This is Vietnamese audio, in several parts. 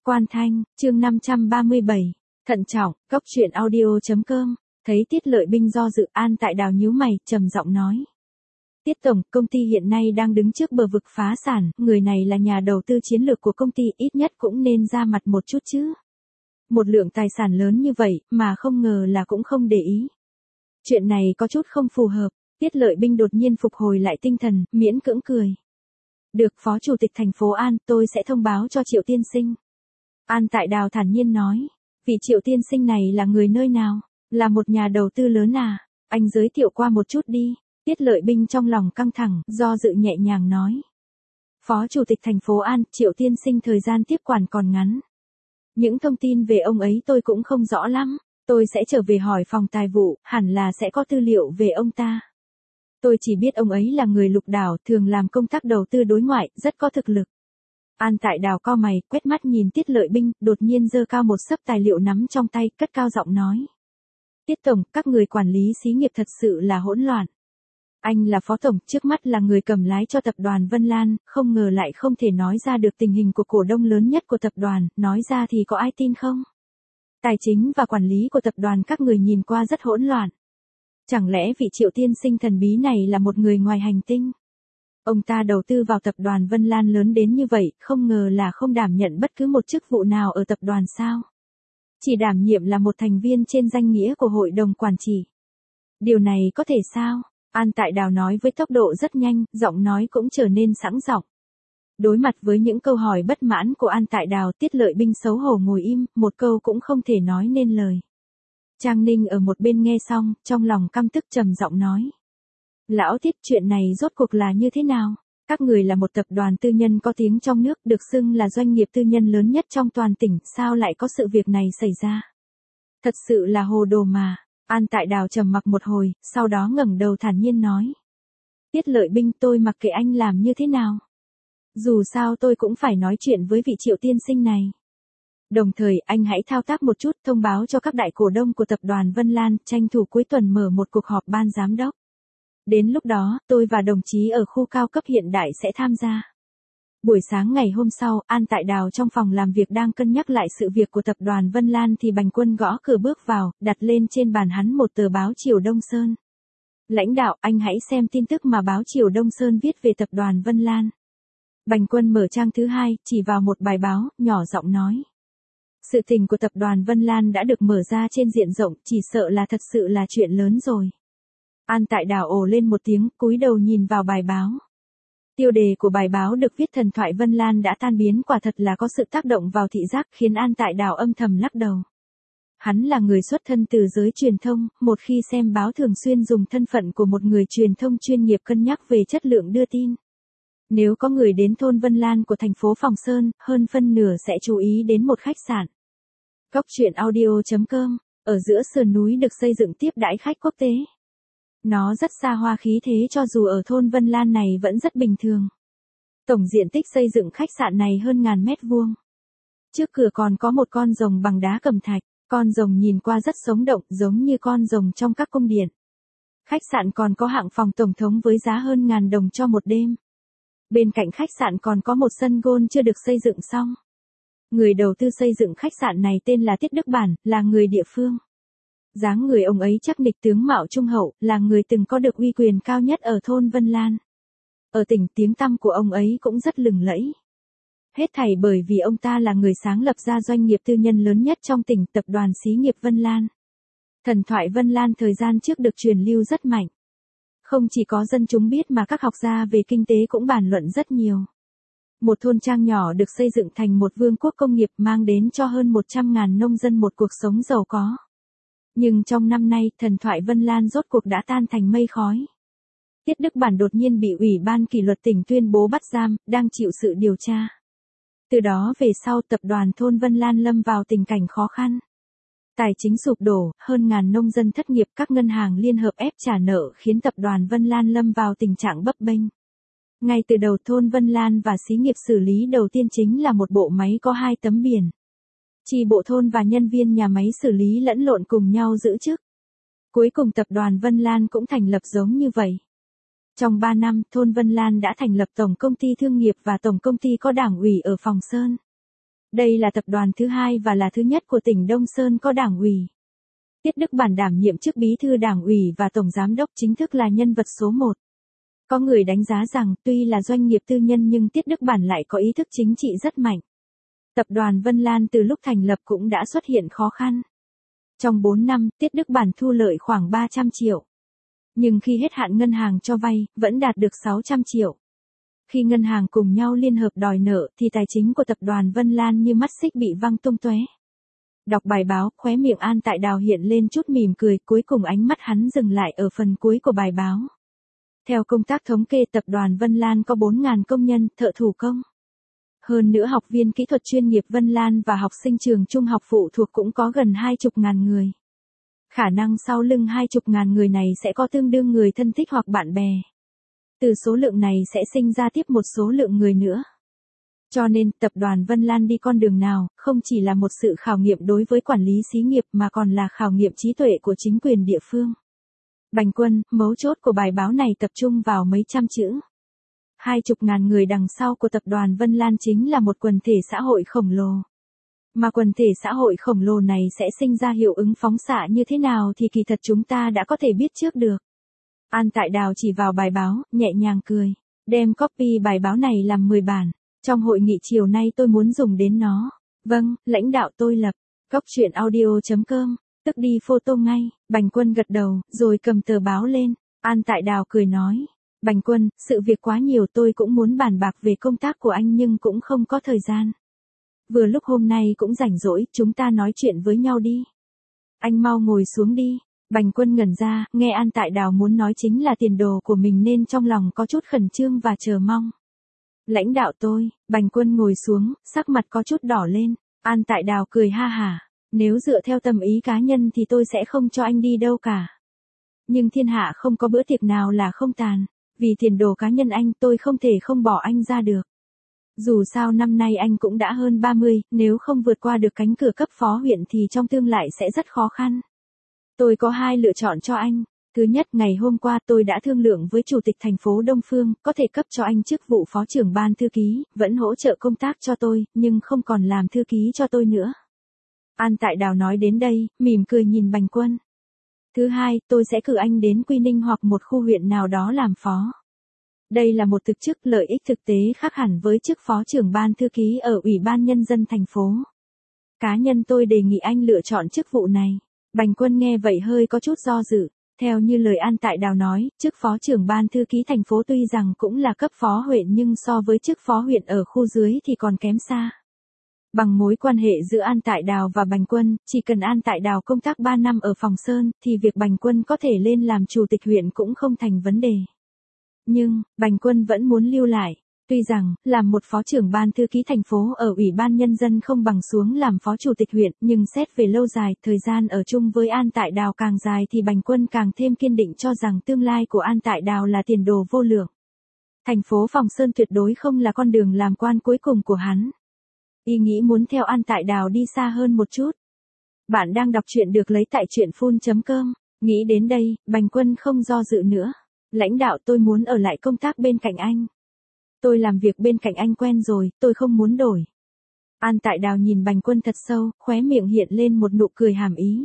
Quan Thanh, chương 537, thận trọng, góc truyện audio.com, thấy Tiết Lợi Binh do dự, An Tại Đào nhíu mày, trầm giọng nói. Tiết Tổng, công ty hiện nay đang đứng trước bờ vực phá sản, người này là nhà đầu tư chiến lược của công ty, ít nhất cũng nên ra mặt một chút chứ. Một lượng tài sản lớn như vậy, mà không ngờ là cũng không để ý. Chuyện này có chút không phù hợp, Tiết Lợi Binh đột nhiên phục hồi lại tinh thần, miễn cưỡng cười. Được, Phó Chủ tịch thành phố An, tôi sẽ thông báo cho Triệu tiên sinh. An Tại Đào thản nhiên nói, vị Triệu tiên sinh này là người nơi nào? Là một nhà đầu tư lớn à? Anh giới thiệu qua một chút đi. Tiết Lợi Binh trong lòng căng thẳng, do dự nhẹ nhàng nói. Phó Chủ tịch thành phố An, Triệu tiên sinh thời gian tiếp quản còn ngắn. Những thông tin về ông ấy tôi cũng không rõ lắm. Tôi sẽ trở về hỏi phòng tài vụ, hẳn là sẽ có tư liệu về ông ta. Tôi chỉ biết ông ấy là người lục đảo, thường làm công tác đầu tư đối ngoại, rất có thực lực. An Tại Đào cau mày, quét mắt nhìn Tiết Lợi Binh, đột nhiên giơ cao một xấp tài liệu nắm trong tay, cất cao giọng nói. Tiết Tổng, các người quản lý xí nghiệp thật sự là hỗn loạn. Anh là Phó Tổng, trước mắt là người cầm lái cho tập đoàn Vân Lan, không ngờ lại không thể nói ra được tình hình của cổ đông lớn nhất của tập đoàn, nói ra thì có ai tin không? Tài chính và quản lý của tập đoàn các người nhìn qua rất hỗn loạn. Chẳng lẽ vị Triệu tiên sinh thần bí này là một người ngoài hành tinh? Ông ta đầu tư vào tập đoàn Vân Lan lớn đến như vậy, không ngờ là không đảm nhận bất cứ một chức vụ nào ở tập đoàn sao? Chỉ đảm nhiệm là một thành viên trên danh nghĩa của hội đồng quản trị. Điều này có thể sao? An Tại Đào nói với tốc độ rất nhanh, giọng nói cũng trở nên sẵn giọng. Đối mặt với những câu hỏi bất mãn của An Tại Đào, Tiết Lợi Binh xấu hổ ngồi im, một câu cũng không thể nói nên lời. Trang Ninh ở một bên nghe xong, trong lòng căm tức trầm giọng nói. Lão Tiết, chuyện này rốt cuộc là như thế nào? Các người là một tập đoàn tư nhân có tiếng trong nước, được xưng là doanh nghiệp tư nhân lớn nhất trong toàn tỉnh, sao lại có sự việc này xảy ra? Thật sự là hồ đồ mà. An Tại Đào trầm mặc một hồi, sau đó ngẩng đầu thản nhiên nói. Tiết Lợi Binh, tôi mặc kệ anh làm như thế nào. Dù sao tôi cũng phải nói chuyện với vị Triệu tiên sinh này. Đồng thời, anh hãy thao tác một chút, thông báo cho các đại cổ đông của tập đoàn Vân Lan, tranh thủ cuối tuần mở một cuộc họp ban giám đốc. Đến lúc đó, tôi và đồng chí ở khu cao cấp hiện đại sẽ tham gia. Buổi sáng ngày hôm sau, An Tại Đào trong phòng làm việc đang cân nhắc lại sự việc của tập đoàn Vân Lan thì Bành Quân gõ cửa bước vào, đặt lên trên bàn hắn một tờ báo Triều Đông Sơn. Lãnh đạo, anh hãy xem tin tức mà báo Triều Đông Sơn viết về tập đoàn Vân Lan. Bành Quân mở trang thứ 2, chỉ vào một bài báo, nhỏ giọng nói. Sự tình của tập đoàn Vân Lan đã được mở ra trên diện rộng, chỉ sợ là thật sự là chuyện lớn rồi. An Tại Đào ồ lên một tiếng, cúi đầu nhìn vào bài báo. Tiêu đề của bài báo được viết thần thoại Vân Lan đã tan biến, quả thật là có sự tác động vào thị giác, khiến An Tại Đào âm thầm lắc đầu. Hắn là người xuất thân từ giới truyền thông, một khi xem báo thường xuyên dùng thân phận của một người truyền thông chuyên nghiệp cân nhắc về chất lượng đưa tin. Nếu có người đến thôn Vân Lan của thành phố Phòng Sơn, hơn phân nửa sẽ chú ý đến một khách sạn. Góc truyện audio.com, ở giữa sườn núi được xây dựng tiếp đãi khách quốc tế. Nó rất xa hoa khí thế cho dù ở thôn Vân Lan này vẫn rất bình thường. Tổng diện tích xây dựng khách sạn này hơn 1000 mét vuông. Trước cửa còn có một con rồng bằng đá cẩm thạch, con rồng nhìn qua rất sống động, giống như con rồng trong các cung điện. Khách sạn còn có hạng phòng tổng thống với giá hơn 1000 đồng cho một đêm. Bên cạnh khách sạn còn có một sân golf chưa được xây dựng xong. Người đầu tư xây dựng khách sạn này tên là Tiết Đức Bản, là người địa phương. Dáng người ông ấy chắc nịch, tướng mạo trung hậu, là người từng có được uy quyền cao nhất ở thôn Vân Lan. Ở tỉnh, tiếng tăm của ông ấy cũng rất lừng lẫy. Hết thảy bởi vì ông ta là người sáng lập ra doanh nghiệp tư nhân lớn nhất trong tỉnh, tập đoàn xí nghiệp Vân Lan. Thần thoại Vân Lan thời gian trước được truyền lưu rất mạnh. Không chỉ có dân chúng biết mà các học gia về kinh tế cũng bàn luận rất nhiều. Một thôn trang nhỏ được xây dựng thành một vương quốc công nghiệp, mang đến cho hơn 100.000 nông dân một cuộc sống giàu có. Nhưng trong năm nay, thần thoại Vân Lan rốt cuộc đã tan thành mây khói. Tiết Đức Bản đột nhiên bị Ủy ban kỷ luật tỉnh tuyên bố bắt giam, đang chịu sự điều tra. Từ đó về sau, tập đoàn thôn Vân Lan lâm vào tình cảnh khó khăn. Tài chính sụp đổ, hơn 1000 nông dân thất nghiệp, các ngân hàng liên hợp ép trả nợ khiến tập đoàn Vân Lan lâm vào tình trạng bấp bênh. Ngay từ đầu, thôn Vân Lan và xí nghiệp xử lý đầu tiên chính là một bộ máy có 2 tấm biển. Chi bộ thôn và nhân viên nhà máy xử lý lẫn lộn cùng nhau giữ chức. Cuối cùng tập đoàn Vân Lan cũng thành lập giống như vậy. Trong 3 năm, thôn Vân Lan đã thành lập tổng công ty thương nghiệp và tổng công ty có đảng ủy ở Phòng Sơn. Đây là tập đoàn thứ hai và là thứ nhất của tỉnh Đông Sơn có đảng ủy. Tiết Đức Bản đảm nhiệm chức bí thư đảng ủy và tổng giám đốc chính thức là nhân vật số 1. Có người đánh giá rằng tuy là doanh nghiệp tư nhân nhưng Tiết Đức Bản lại có ý thức chính trị rất mạnh. Tập đoàn Vân Lan từ lúc thành lập cũng đã xuất hiện khó khăn. Trong 4 năm, Tiết Đức Bản thu lợi khoảng 300 triệu. Nhưng khi hết hạn ngân hàng cho vay, vẫn đạt được 600 triệu. Khi ngân hàng cùng nhau liên hợp đòi nợ thì tài chính của tập đoàn Vân Lan như mắt xích bị văng tung tóe. Đọc bài báo, khóe miệng An Tại Đào hiện lên chút mỉm cười, cuối cùng ánh mắt hắn dừng lại ở phần cuối của bài báo. Theo công tác thống kê, tập đoàn Vân Lan có 4.000 công nhân, thợ thủ công. Hơn nữa học viên kỹ thuật chuyên nghiệp Vân Lan và học sinh trường trung học phụ thuộc cũng có gần 20.000 người. Khả năng sau lưng 20.000 người này sẽ có tương đương người thân thích hoặc bạn bè. Từ số lượng này sẽ sinh ra tiếp một số lượng người nữa. Cho nên, tập đoàn Vân Lan đi con đường nào, không chỉ là một sự khảo nghiệm đối với quản lý xí nghiệp mà còn là khảo nghiệm trí tuệ của chính quyền địa phương. Bành Quân, mấu chốt của bài báo này tập trung vào mấy trăm chữ. 20.000 người đằng sau của tập đoàn Vân Lan chính là một quần thể xã hội khổng lồ. Mà quần thể xã hội khổng lồ này sẽ sinh ra hiệu ứng phóng xạ như thế nào thì kỳ thật chúng ta đã có thể biết trước được. An Tại Đào chỉ vào bài báo, nhẹ nhàng cười. Đem copy bài báo này làm 10 bản. Trong hội nghị chiều nay tôi muốn dùng đến nó. Vâng, lãnh đạo tôi lập. Coctruyện.audio.com. Tức đi photo ngay. Bành Quân gật đầu, rồi cầm tờ báo lên. An Tại Đào cười nói. Bành Quân, sự việc quá nhiều, tôi cũng muốn bàn bạc về công tác của anh nhưng cũng không có thời gian. Vừa lúc hôm nay cũng rảnh rỗi, chúng ta nói chuyện với nhau đi. Anh mau ngồi xuống đi. Bành Quân ngẩn ra, nghe An Tại Đào muốn nói chính là tiền đồ của mình nên trong lòng có chút khẩn trương và chờ mong. Lãnh đạo tôi. Bành Quân ngồi xuống, sắc mặt có chút đỏ lên. An Tại Đào cười ha hả. Nếu dựa theo tâm ý cá nhân thì tôi sẽ không cho anh đi đâu cả. Nhưng thiên hạ không có bữa tiệc nào là không tàn. Vì tiền đồ cá nhân anh, tôi không thể không bỏ anh ra được. Dù sao năm nay anh cũng đã hơn 30, nếu không vượt qua được cánh cửa cấp phó huyện thì trong tương lai sẽ rất khó khăn. Tôi có 2 lựa chọn cho anh. Thứ nhất, ngày hôm qua tôi đã thương lượng với Chủ tịch thành phố Đông Phương, có thể cấp cho anh chức vụ phó trưởng ban thư ký, vẫn hỗ trợ công tác cho tôi, nhưng không còn làm thư ký cho tôi nữa. An Tại Đào nói đến đây, mỉm cười nhìn Bành Quân. Thứ hai, tôi sẽ cử anh đến Quy Ninh hoặc một khu huyện nào đó làm phó. Đây là một thực chức, lợi ích thực tế khác hẳn với chức phó trưởng ban thư ký ở Ủy ban Nhân dân thành phố. Cá nhân tôi đề nghị anh lựa chọn chức vụ này. Bành Quân nghe vậy hơi có chút do dự. Theo như lời An Tại Đào nói, chức phó trưởng ban thư ký thành phố tuy rằng cũng là cấp phó huyện nhưng so với chức phó huyện ở khu dưới thì còn kém xa. Bằng mối quan hệ giữa An Tại Đào và Bành Quân, chỉ cần An Tại Đào công tác 3 năm ở Phòng Sơn, thì việc Bành Quân có thể lên làm chủ tịch huyện cũng không thành vấn đề. Nhưng, Bành Quân vẫn muốn lưu lại. Tuy rằng, làm một phó trưởng ban thư ký thành phố ở Ủy ban Nhân dân không bằng xuống làm phó chủ tịch huyện, nhưng xét về lâu dài, thời gian ở chung với An Tại Đào càng dài thì Bành Quân càng thêm kiên định cho rằng tương lai của An Tại Đào là tiền đồ vô lượng. Thành phố Phòng Sơn tuyệt đối không là con đường làm quan cuối cùng của hắn. Y nghĩ muốn theo An Tại Đào đi xa hơn một chút. Bạn đang đọc truyện được lấy tại truyện.phun.com. Nghĩ đến đây, Bành Quân không do dự nữa. Lãnh đạo, tôi muốn ở lại công tác bên cạnh anh. Tôi làm việc bên cạnh anh quen rồi, tôi không muốn đổi. An Tại Đào nhìn Bành Quân thật sâu, khóe miệng hiện lên một nụ cười hàm ý.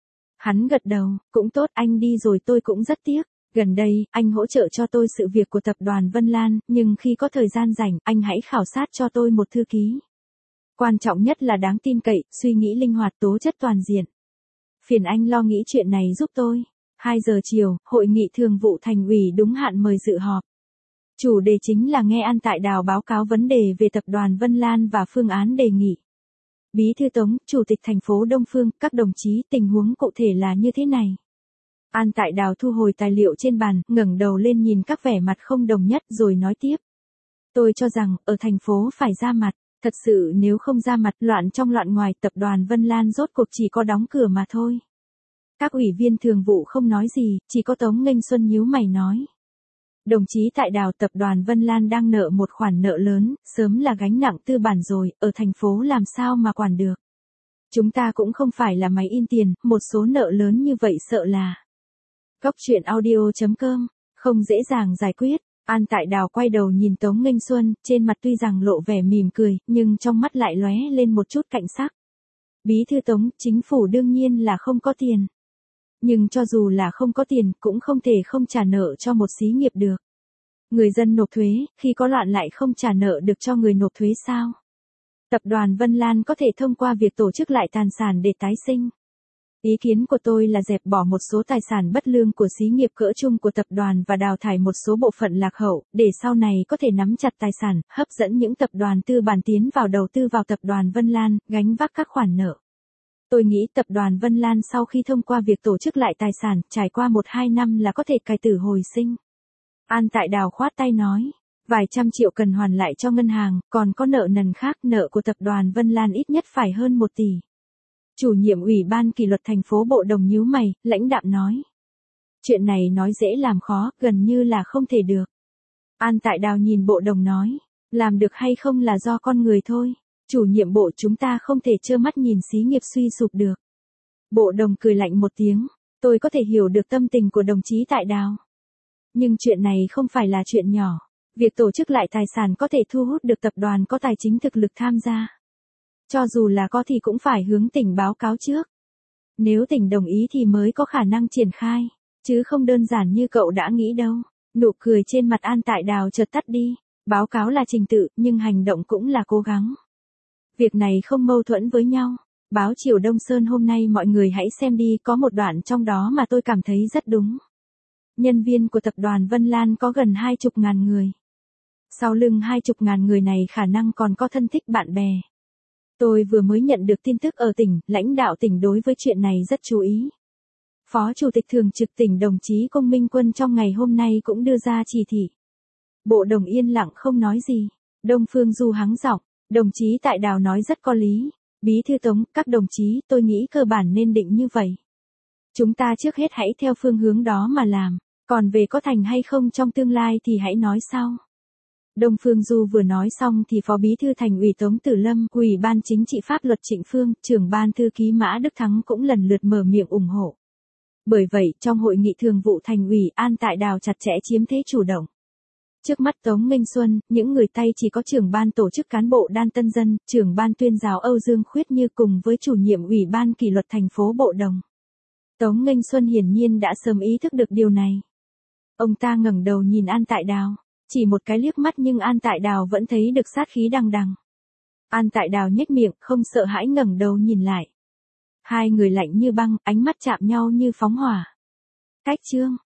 Hắn gật đầu, cũng tốt, anh đi rồi tôi cũng rất tiếc. Gần đây, anh hỗ trợ cho tôi sự việc của tập đoàn Vân Lan, nhưng khi có thời gian rảnh, anh hãy khảo sát cho tôi một thư ký. Quan trọng nhất là đáng tin cậy, suy nghĩ linh hoạt, tố chất toàn diện. Phiền anh lo nghĩ chuyện này giúp tôi. 2 giờ chiều, hội nghị thường vụ thành ủy đúng hạn mời dự họp. Chủ đề chính là nghe An Tại Đào báo cáo vấn đề về tập đoàn Vân Lan và phương án đề nghị. Bí thư Tống, Chủ tịch thành phố Đông Phương, các đồng chí, tình huống cụ thể là như thế này. An Tại Đào thu hồi tài liệu trên bàn, ngẩng đầu lên nhìn các vẻ mặt không đồng nhất rồi nói tiếp. Tôi cho rằng, ở thành phố phải ra mặt. Thật sự nếu không ra mặt, loạn trong loạn ngoài, tập đoàn Vân Lan rốt cuộc chỉ có đóng cửa mà thôi. Các ủy viên thường vụ không nói gì, chỉ có Tống Nghênh Xuân nhíu mày nói. Đồng chí Tại Đào, tập đoàn Vân Lan đang nợ một khoản nợ lớn, sớm là gánh nặng tư bản rồi, ở thành phố làm sao mà quản được. Chúng ta cũng không phải là máy in tiền, một số nợ lớn như vậy sợ là. Coctruyện.audio.com, không dễ dàng giải quyết. An Tại Đào quay đầu nhìn Tống Nghênh Xuân, trên mặt tuy rằng lộ vẻ mỉm cười, nhưng trong mắt lại lóe lên một chút cảnh sắc. Bí thư Tống, chính phủ đương nhiên là không có tiền. Nhưng cho dù là không có tiền, cũng không thể không trả nợ cho một xí nghiệp được. Người dân nộp thuế, khi có loạn lại không trả nợ được cho người nộp thuế sao? Tập đoàn Vân Lan có thể thông qua việc tổ chức lại tài sản để tái sinh. Ý kiến của tôi là dẹp bỏ một số tài sản bất lương của xí nghiệp cỡ chung của tập đoàn và đào thải một số bộ phận lạc hậu, để sau này có thể nắm chặt tài sản, hấp dẫn những tập đoàn tư bản tiến vào đầu tư vào tập đoàn Vân Lan, gánh vác các khoản nợ. Tôi nghĩ tập đoàn Vân Lan sau khi thông qua việc tổ chức lại tài sản, trải qua 1-2 năm là có thể cải tử hồi sinh. An Tại Đào khoát tay nói, vài trăm triệu cần hoàn lại cho ngân hàng, còn có nợ nần khác, nợ của tập đoàn Vân Lan ít nhất phải hơn 1 tỷ. Chủ nhiệm Ủy ban kỷ luật thành phố Bộ Đồng nhíu mày, lãnh đạm nói. Chuyện này nói dễ làm khó, gần như là không thể được. An Tại Đào nhìn Bộ Đồng nói, làm được hay không là do con người thôi. Chủ nhiệm Bộ chúng ta không thể trơ mắt nhìn xí nghiệp suy sụp được. Bộ Đồng cười lạnh một tiếng, tôi có thể hiểu được tâm tình của đồng chí Tại Đào. Nhưng chuyện này không phải là chuyện nhỏ. Việc tổ chức lại tài sản có thể thu hút được tập đoàn có tài chính thực lực tham gia. Cho dù là có thì cũng phải hướng tỉnh báo cáo trước. Nếu tỉnh đồng ý thì mới có khả năng triển khai, chứ không đơn giản như cậu đã nghĩ đâu. Nụ cười trên mặt An Tại Đào chợt tắt đi. Báo cáo là trình tự, nhưng hành động cũng là cố gắng. Việc này không mâu thuẫn với nhau. Báo Chiều Đông Sơn hôm nay mọi người hãy xem đi, có một đoạn trong đó mà tôi cảm thấy rất đúng. Nhân viên của tập đoàn Vân Lan có gần 20.000 người. Sau lưng 20.000 người này khả năng còn có thân thích bạn bè. Tôi vừa mới nhận được tin tức ở tỉnh, lãnh đạo tỉnh đối với chuyện này rất chú ý. Phó Chủ tịch Thường trực tỉnh đồng chí Công Minh Quân trong ngày hôm nay cũng đưa ra chỉ thị. Bộ Đồng yên lặng không nói gì. Đông Phương Du hắng giọng, đồng chí Tại Đào nói rất có lý. Bí thư Tống, các đồng chí, tôi nghĩ cơ bản nên định như vậy. Chúng ta trước hết hãy theo phương hướng đó mà làm, còn về có thành hay không trong tương lai thì hãy nói sau. Đông Phương Du vừa nói xong thì Phó Bí thư Thành ủy Tống Tử Lâm, Ủy ban Chính trị Pháp luật Trịnh Phương, trưởng ban thư ký Mã Đức Thắng cũng lần lượt mở miệng ủng hộ. Bởi vậy, trong hội nghị thường vụ Thành ủy, An Tại Đào chặt chẽ chiếm thế chủ động. Trước mắt Tống Nghênh Xuân, những người tay chỉ có trưởng ban tổ chức cán bộ Đan Tân Dân, trưởng ban tuyên giáo Âu Dương Khuyết Như cùng với chủ nhiệm Ủy ban kỷ luật thành phố Bộ Đồng. Tống Nghênh Xuân hiển nhiên đã sớm ý thức được điều này. Ông ta ngẩng đầu nhìn An Tại Đào, chỉ một cái liếc mắt nhưng An Tại Đào vẫn thấy được sát khí đằng đằng. An Tại Đào nhếch miệng, không sợ hãi ngẩng đầu nhìn lại. Hai người lạnh như băng, ánh mắt chạm nhau như phóng hỏa. Cách chương